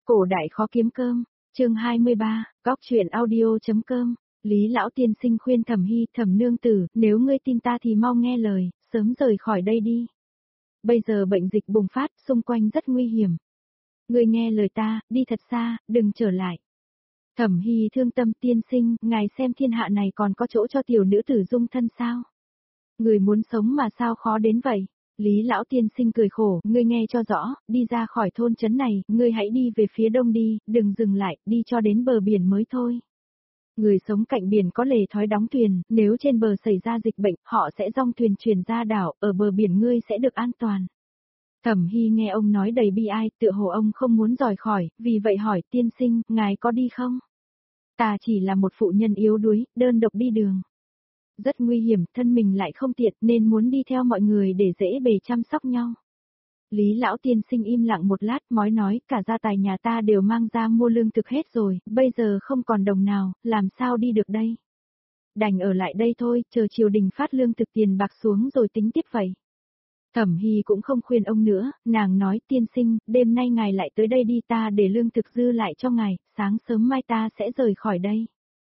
Cổ đại khó kiếm cơm, chương 23, góc truyện audio.com. Lý lão tiên sinh khuyên Thẩm Hy, Thẩm nương tử, nếu ngươi tin ta thì mau nghe lời, sớm rời khỏi đây đi. Bây giờ bệnh dịch bùng phát, xung quanh rất nguy hiểm. Ngươi nghe lời ta, đi thật xa, đừng trở lại. Thẩm Hy thương tâm, tiên sinh, ngài xem thiên hạ này còn có chỗ cho tiểu nữ tử dung thân sao? Người muốn sống mà sao khó đến vậy? Lý lão tiên sinh cười khổ, ngươi nghe cho rõ, đi ra khỏi thôn trấn này, ngươi hãy đi về phía đông đi, đừng dừng lại, đi cho đến bờ biển mới thôi. Người sống cạnh biển có lề thói đóng thuyền, nếu trên bờ xảy ra dịch bệnh, họ sẽ dong thuyền chuyển ra đảo, ở bờ biển ngươi sẽ được an toàn. Thẩm Hy nghe ông nói đầy bi ai, tựa hồ ông không muốn rời khỏi, vì vậy hỏi, tiên sinh, ngài có đi không? Ta chỉ là một phụ nhân yếu đuối, đơn độc đi đường. Rất nguy hiểm, thân mình lại không tiện nên muốn đi theo mọi người để dễ bề chăm sóc nhau. Lý lão tiên sinh im lặng một lát mói nói, cả gia tài nhà ta đều mang ra mua lương thực hết rồi, bây giờ không còn đồng nào, làm sao đi được đây? Đành ở lại đây thôi, chờ triều đình phát lương thực tiền bạc xuống rồi tính tiếp vậy. Thẩm Hy cũng không khuyên ông nữa, nàng nói, tiên sinh, đêm nay ngài lại tới đây đi, ta để lương thực dư lại cho ngài, sáng sớm mai ta sẽ rời khỏi đây.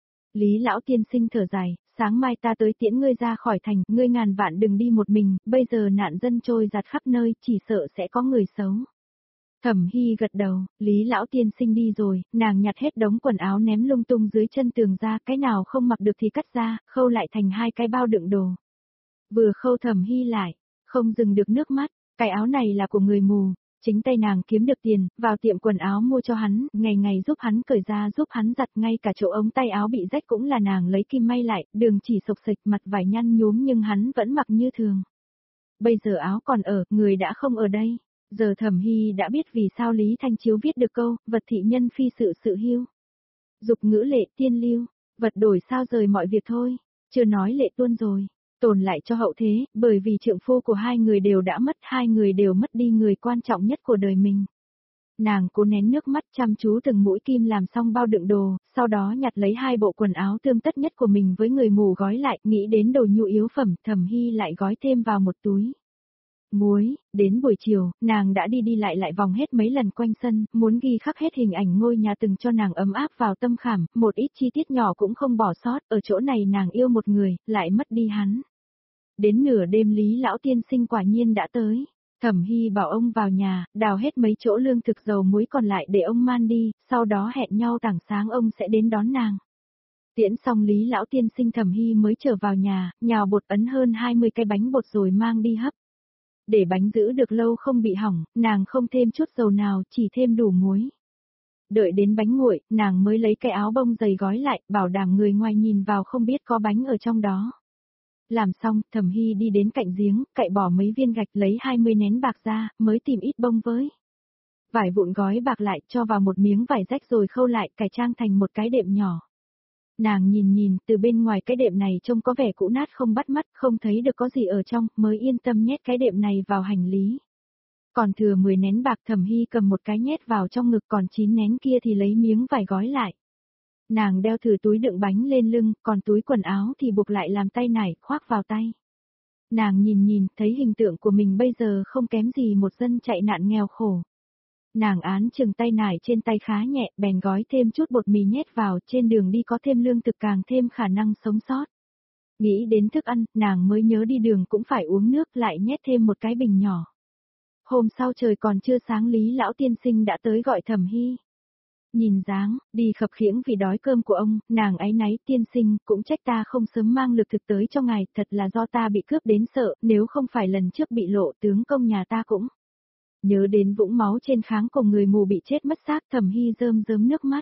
Lý lão tiên sinh thở dài, sáng mai ta tới tiễn ngươi ra khỏi thành, ngươi ngàn vạn đừng đi một mình, bây giờ nạn dân trôi giạt khắp nơi, chỉ sợ sẽ có người xấu. Thẩm Hy gật đầu, Lý lão tiên sinh đi rồi, nàng nhặt hết đống quần áo ném lung tung dưới chân tường ra, cái nào không mặc được thì cắt ra, khâu lại thành 2 cái bao đựng đồ. Vừa khâu Thẩm Hy lại, không dừng được nước mắt, cái áo này là của người mù. Chính tay nàng kiếm được tiền, vào tiệm quần áo mua cho hắn, ngày ngày giúp hắn cởi ra giúp hắn giặt, ngay cả chỗ ống tay áo bị rách cũng là nàng lấy kim may lại, đường chỉ sộc sạch, mặt vải nhăn nhúm nhưng hắn vẫn mặc như thường. Bây giờ áo còn ở, người đã không ở đây. Giờ Thẩm Hy đã biết vì sao Lý Thanh Chiếu viết được câu, vật thị nhân phi sự hiu. Dục ngữ lệ tiên lưu, vật đổi sao rời mọi việc thôi, chưa nói lệ tuôn rồi. Tồn lại cho hậu thế, bởi vì trượng phu của hai người đều đã mất, hai người đều mất đi người quan trọng nhất của đời mình. Nàng cố nén nước mắt chăm chú từng mũi kim làm xong bao đựng đồ, sau đó nhặt lấy 2 bộ quần áo tươm tất nhất của mình với người mù gói lại, nghĩ đến đồ nhu yếu phẩm, Thẩm Hy lại gói thêm vào một túi muối. Đến buổi chiều, nàng đã đi lại vòng hết mấy lần quanh sân, muốn ghi khắc hết hình ảnh ngôi nhà từng cho nàng ấm áp vào tâm khảm, một ít chi tiết nhỏ cũng không bỏ sót, ở chỗ này nàng yêu một người, lại mất đi hắn. Đến nửa đêm Lý lão tiên sinh quả nhiên đã tới. Thẩm Hy bảo ông vào nhà, đào hết mấy chỗ lương thực dầu muối còn lại để ông man đi, sau đó hẹn nhau tảng sáng ông sẽ đến đón nàng. Tiễn xong Lý lão tiên sinh, Thẩm Hy mới trở vào nhà, nhào bột ấn hơn 20 cái bánh bột rồi mang đi hấp. Để bánh giữ được lâu không bị hỏng, nàng không thêm chút dầu nào, chỉ thêm đủ muối. Đợi đến bánh nguội, nàng mới lấy cái áo bông dày gói lại, bảo đảm người ngoài nhìn vào không biết có bánh ở trong đó. Làm xong, Thẩm Hy đi đến cạnh giếng, cạy bỏ mấy viên gạch, lấy 20 nén bạc ra, mới tìm ít bông với vải vụn gói bạc lại, cho vào một miếng vải rách rồi khâu lại, cải trang thành một cái đệm nhỏ. Nàng nhìn, từ bên ngoài cái đệm này trông có vẻ cũ nát không bắt mắt, không thấy được có gì ở trong, mới yên tâm nhét cái đệm này vào hành lý. Còn thừa 10 nén bạc, Thẩm Hy cầm một cái nhét vào trong ngực, còn 9 nén kia thì lấy miếng vải gói lại. Nàng đeo thử túi đựng bánh lên lưng, còn túi quần áo thì buộc lại làm tay nải, khoác vào tay. Nàng nhìn, thấy hình tượng của mình bây giờ không kém gì một dân chạy nạn nghèo khổ. Nàng án chừng tay nải trên tay khá nhẹ, bèn gói thêm chút bột mì nhét vào, trên đường đi có thêm lương thực càng thêm khả năng sống sót. Nghĩ đến thức ăn, nàng mới nhớ đi đường cũng phải uống nước, lại nhét thêm một cái bình nhỏ. Hôm sau trời còn chưa sáng, Lý lão tiên sinh đã tới gọi Thẩm Hy. Nhìn dáng, đi khập khiễng vì đói cơm của ông, nàng áy náy, tiên sinh, cũng trách ta không sớm mang lực thực tới cho ngài, thật là do ta bị cướp đến sợ, nếu không phải lần trước bị lộ, tướng công nhà ta cũng. Nhớ đến vũng máu trên kháng cùng người mù bị chết mất xác, Thẩm Hy rơm nước mắt.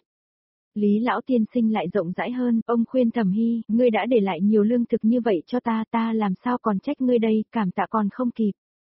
Lý lão tiên sinh lại rộng rãi hơn, ông khuyên Thẩm Hy, ngươi đã để lại nhiều lương thực như vậy cho ta làm sao còn trách ngươi đây, cảm tạ còn không kịp.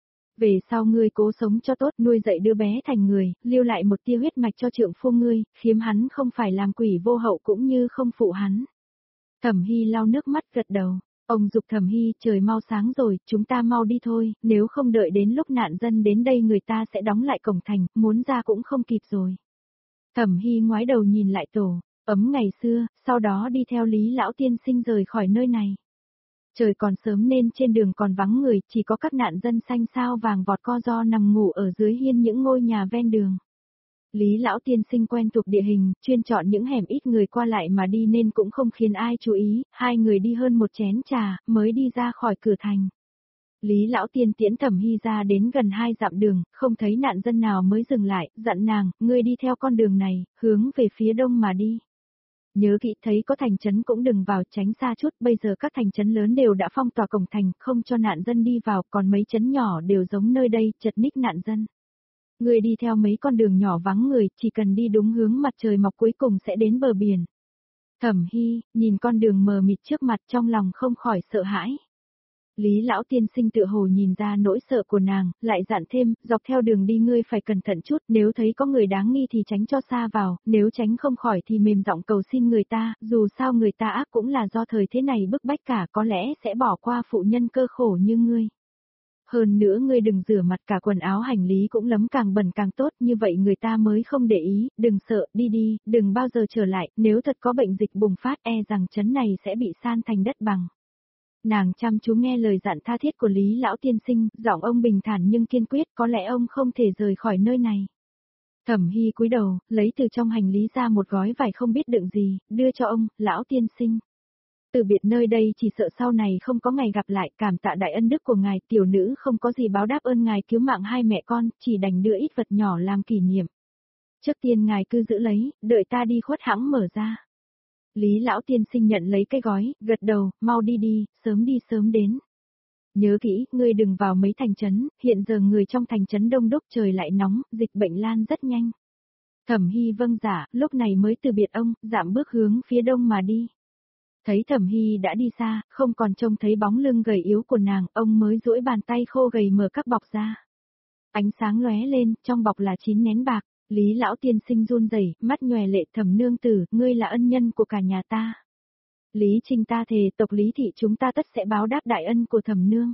Về sau ngươi cố sống cho tốt, nuôi dạy đứa bé thành người, lưu lại một tia huyết mạch cho trượng phu ngươi, khiếm hắn không phải làm quỷ vô hậu cũng như không phụ hắn. Thẩm Hy lau nước mắt gật đầu. Ông giục Thẩm Hy, trời mau sáng rồi, chúng ta mau đi thôi, nếu không đợi đến lúc nạn dân đến đây người ta sẽ đóng lại cổng thành, muốn ra cũng không kịp rồi. Thẩm Hy ngoái đầu nhìn lại tổ ấm ngày xưa, sau đó đi theo Lý lão tiên sinh rời khỏi nơi này. Trời còn sớm nên trên đường còn vắng người, chỉ có các nạn dân xanh sao vàng vọt co ro nằm ngủ ở dưới hiên những ngôi nhà ven đường. Lý lão tiên sinh quen thuộc địa hình, chuyên chọn những hẻm ít người qua lại mà đi nên cũng không khiến ai chú ý, hai người đi hơn một chén trà, mới đi ra khỏi cửa thành. Lý lão tiên tiễn Thẩm Hy ra đến gần 2 dặm đường, không thấy nạn dân nào mới dừng lại, dặn nàng, ngươi đi theo con đường này, hướng về phía đông mà đi. Nhớ kỹ thấy có thành trấn cũng đừng vào, tránh xa chút, bây giờ các thành trấn lớn đều đã phong tỏa cổng thành, không cho nạn dân đi vào, còn mấy trấn nhỏ đều giống nơi đây, chật ních nạn dân. Ngươi đi theo mấy con đường nhỏ vắng người, chỉ cần đi đúng hướng mặt trời mọc cuối cùng sẽ đến bờ biển. Thẩm Hy, nhìn con đường mờ mịt trước mặt trong lòng không khỏi sợ hãi. Lý lão tiên sinh tựa hồ nhìn ra nỗi sợ của nàng, lại dặn thêm, dọc theo đường đi ngươi phải cẩn thận chút, nếu thấy có người đáng nghi thì tránh cho xa vào, nếu tránh không khỏi thì mềm giọng cầu xin người ta, dù sao người ta ác cũng là do thời thế này bức bách cả, có lẽ sẽ bỏ qua phụ nhân cơ khổ như ngươi. Hơn nữa ngươi đừng rửa mặt, cả quần áo hành lý cũng lấm càng bẩn càng tốt, như vậy người ta mới không để ý, đừng sợ, đi đi, đừng bao giờ trở lại, nếu thật có bệnh dịch bùng phát e rằng trấn này sẽ bị san thành đất bằng. Nàng chăm chú nghe lời dặn tha thiết của Lý lão tiên sinh, giọng ông bình thản nhưng kiên quyết, có lẽ ông không thể rời khỏi nơi này. Thẩm Hy cúi đầu, lấy từ trong hành lý ra một gói vải không biết đựng gì, đưa cho ông, lão tiên sinh. Từ biệt nơi đây chỉ sợ sau này không có ngày gặp lại, cảm tạ đại ân đức của ngài, tiểu nữ không có gì báo đáp ơn ngài cứu mạng hai mẹ con, chỉ đành đưa ít vật nhỏ làm kỷ niệm. Trước tiên ngài cứ giữ lấy, đợi ta đi khuất hãng mở ra. Lý lão tiên sinh nhận lấy cái gói, gật đầu, mau đi đi, sớm đi sớm đến. Nhớ kỹ, ngươi đừng vào mấy thành trấn, hiện giờ người trong thành trấn đông đúc trời lại nóng, dịch bệnh lan rất nhanh. Thẩm Hy vâng dạ, lúc này mới từ biệt ông, dạm bước hướng phía đông mà đi. Thấy Thẩm Hy đã đi xa, không còn trông thấy bóng lưng gầy yếu của nàng, ông mới duỗi bàn tay khô gầy mở các bọc ra. Ánh sáng lóe lên, trong bọc là 9 nén bạc. Lý lão tiên sinh run rẩy, mắt nhòe lệ, Thẩm nương tử, ngươi là ân nhân của cả nhà ta. Lý Trinh ta thề, tộc Lý thị chúng ta tất sẽ báo đáp đại ân của Thẩm nương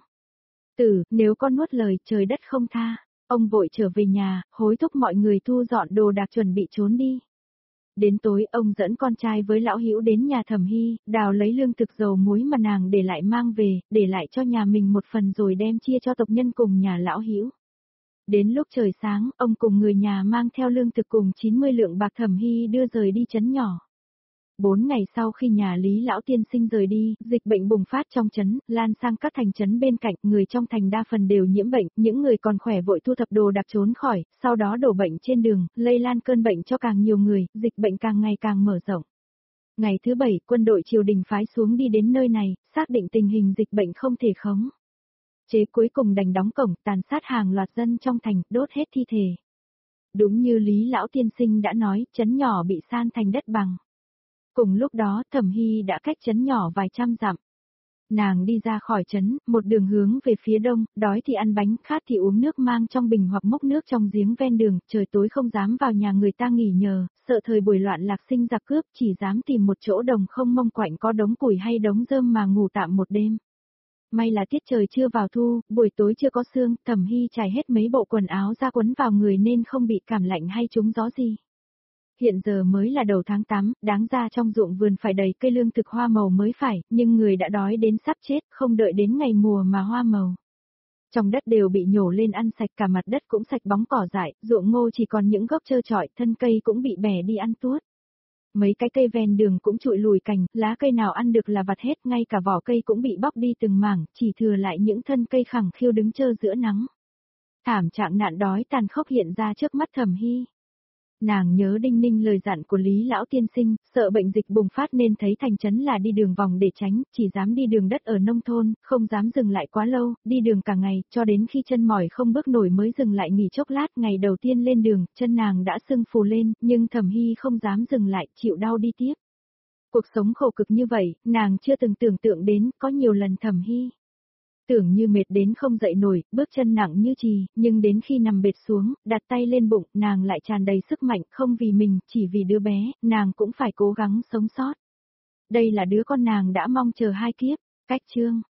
tử, nếu con nuốt lời, trời đất không tha. Ông vội trở về nhà, hối thúc mọi người thu dọn đồ đạc chuẩn bị trốn đi. Đến tối, ông dẫn con trai với lão Hữu đến nhà Thẩm Hy, đào lấy lương thực dầu muối mà nàng để lại mang về, để lại cho nhà mình một phần rồi đem chia cho tộc nhân cùng nhà lão Hữu. Đến lúc trời sáng, ông cùng người nhà mang theo lương thực cùng 90 lượng bạc Thẩm Hy đưa rời đi trấn nhỏ. 4 ngày sau khi nhà Lý lão tiên sinh rời đi, dịch bệnh bùng phát trong trấn, lan sang các thành trấn bên cạnh, người trong thành đa phần đều nhiễm bệnh, những người còn khỏe vội thu thập đồ đạc trốn khỏi, sau đó đổ bệnh trên đường, lây lan cơn bệnh cho càng nhiều người, dịch bệnh càng ngày càng mở rộng. Ngày thứ 7, quân đội triều đình phái xuống đi đến nơi này, xác định tình hình dịch bệnh không thể khống chế, cuối cùng đành đóng cổng, tàn sát hàng loạt dân trong thành, đốt hết thi thể. Đúng như Lý lão tiên sinh đã nói, trấn nhỏ bị san thành đất bằng. Cùng lúc đó, Thẩm Hy đã cách trấn nhỏ vài trăm dặm. Nàng đi ra khỏi trấn, một đường hướng về phía đông, đói thì ăn bánh, khát thì uống nước mang trong bình hoặc múc nước trong giếng ven đường, trời tối không dám vào nhà người ta nghỉ nhờ, sợ thời buổi loạn lạc sinh giặc cướp, chỉ dám tìm một chỗ đồng không mông quạnh có đống củi hay đống rơm mà ngủ tạm một đêm. May là tiết trời chưa vào thu, buổi tối chưa có sương, Thẩm Hy trải hết mấy bộ quần áo ra quấn vào người nên không bị cảm lạnh hay trúng gió gì. Hiện giờ mới là đầu tháng 8, đáng ra trong ruộng vườn phải đầy cây lương thực hoa màu mới phải, nhưng người đã đói đến sắp chết, không đợi đến ngày mùa mà hoa màu. Trong đất đều bị nhổ lên ăn sạch, cả mặt đất cũng sạch bóng cỏ dại, ruộng ngô chỉ còn những gốc trơ trọi, thân cây cũng bị bẻ đi ăn tuốt. Mấy cái cây ven đường cũng trụi lùi cành, lá cây nào ăn được là vặt hết, ngay cả vỏ cây cũng bị bóc đi từng mảng, chỉ thừa lại những thân cây khẳng khiu đứng trơ giữa nắng. Thảm trạng nạn đói tàn khốc hiện ra trước mắt Thẩm Hy. Nàng nhớ đinh ninh lời dặn của Lý lão tiên sinh, sợ bệnh dịch bùng phát nên thấy thành trấn là đi đường vòng để tránh, chỉ dám đi đường đất ở nông thôn, không dám dừng lại quá lâu, đi đường cả ngày, cho đến khi chân mỏi không bước nổi mới dừng lại nghỉ chốc lát. Ngày đầu tiên lên đường, chân nàng đã sưng phù lên, nhưng Thẩm Hy không dám dừng lại, chịu đau đi tiếp. Cuộc sống khổ cực như vậy, nàng chưa từng tưởng tượng đến, có nhiều lần Thẩm Hy tưởng như mệt đến không dậy nổi, bước chân nặng như chì, nhưng đến khi nằm bệt xuống, đặt tay lên bụng, nàng lại tràn đầy sức mạnh, không vì mình, chỉ vì đứa bé, nàng cũng phải cố gắng sống sót. Đây là đứa con nàng đã mong chờ 2 kiếp. Cách chương